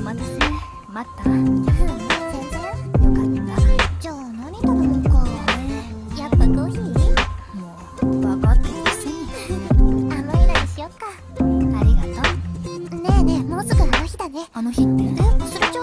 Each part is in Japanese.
待たせ。待った？ 全然よかった。じゃあ何頼もうか。やっぱコーヒー？ もう分かってるくせに。 甘いのにしよっか。 ありがとう。 ねえねえ、もうすぐあの日だね。 あの日って？ 忘れちゃった？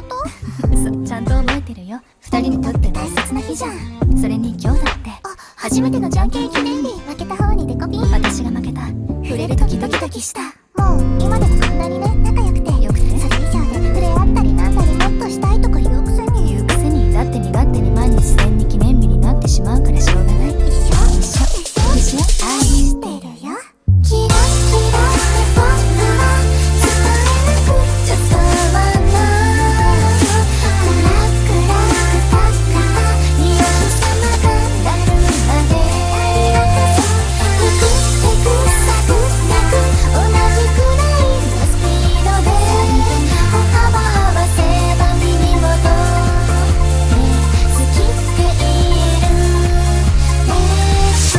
嘘、ちゃんと覚えてるよ。二人にとって大切な日じゃん。それに今日だって。 あ、初めてのじゃんけん記念日。負けた方にデコピン。 私が負けた。触れるときドキドキした。 もう今でもこんなにね、仲良くて。 よくて？ それ以上で触れ合ったりなんだりもっとしたいとか言うくせに。 だって身勝手に毎日自然に記念日になってしまうからしょうがない。 一緒愛してるよ。キラキラ僕は伝えなくちゃ伝わないクラクラクタクタ日様がなるまでふくってくさくなく同じくらいのスピードで歩幅合わせば耳元で好きって言えるでしょ。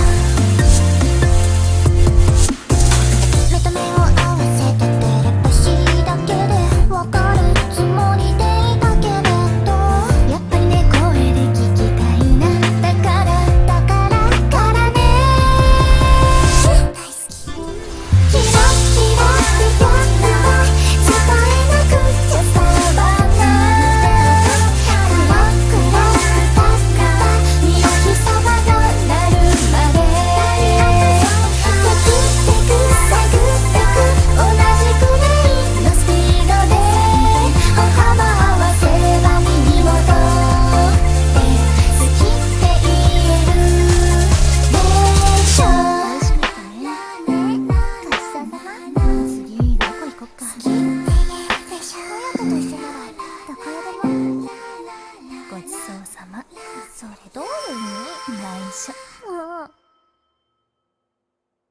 目と目を合わせたテレパシーだけでわかるつもりでいたけれどやっぱりね、声で聞きたいな。 だからね大好き。キラキラって僕は伝えなくちゃ伝わないクラクラクタクタ日様がなるまでテクテクサクサク同じくらいのスピードで歩幅合わせば耳元で好きって言えるでしょ。 楽しみだね。 ごちそうさま。 次どこ行こっか。 好きって言えるでしょ。親子と一緒ならどこへでも。 ごちそうさま。 それどういう意味？ 内緒。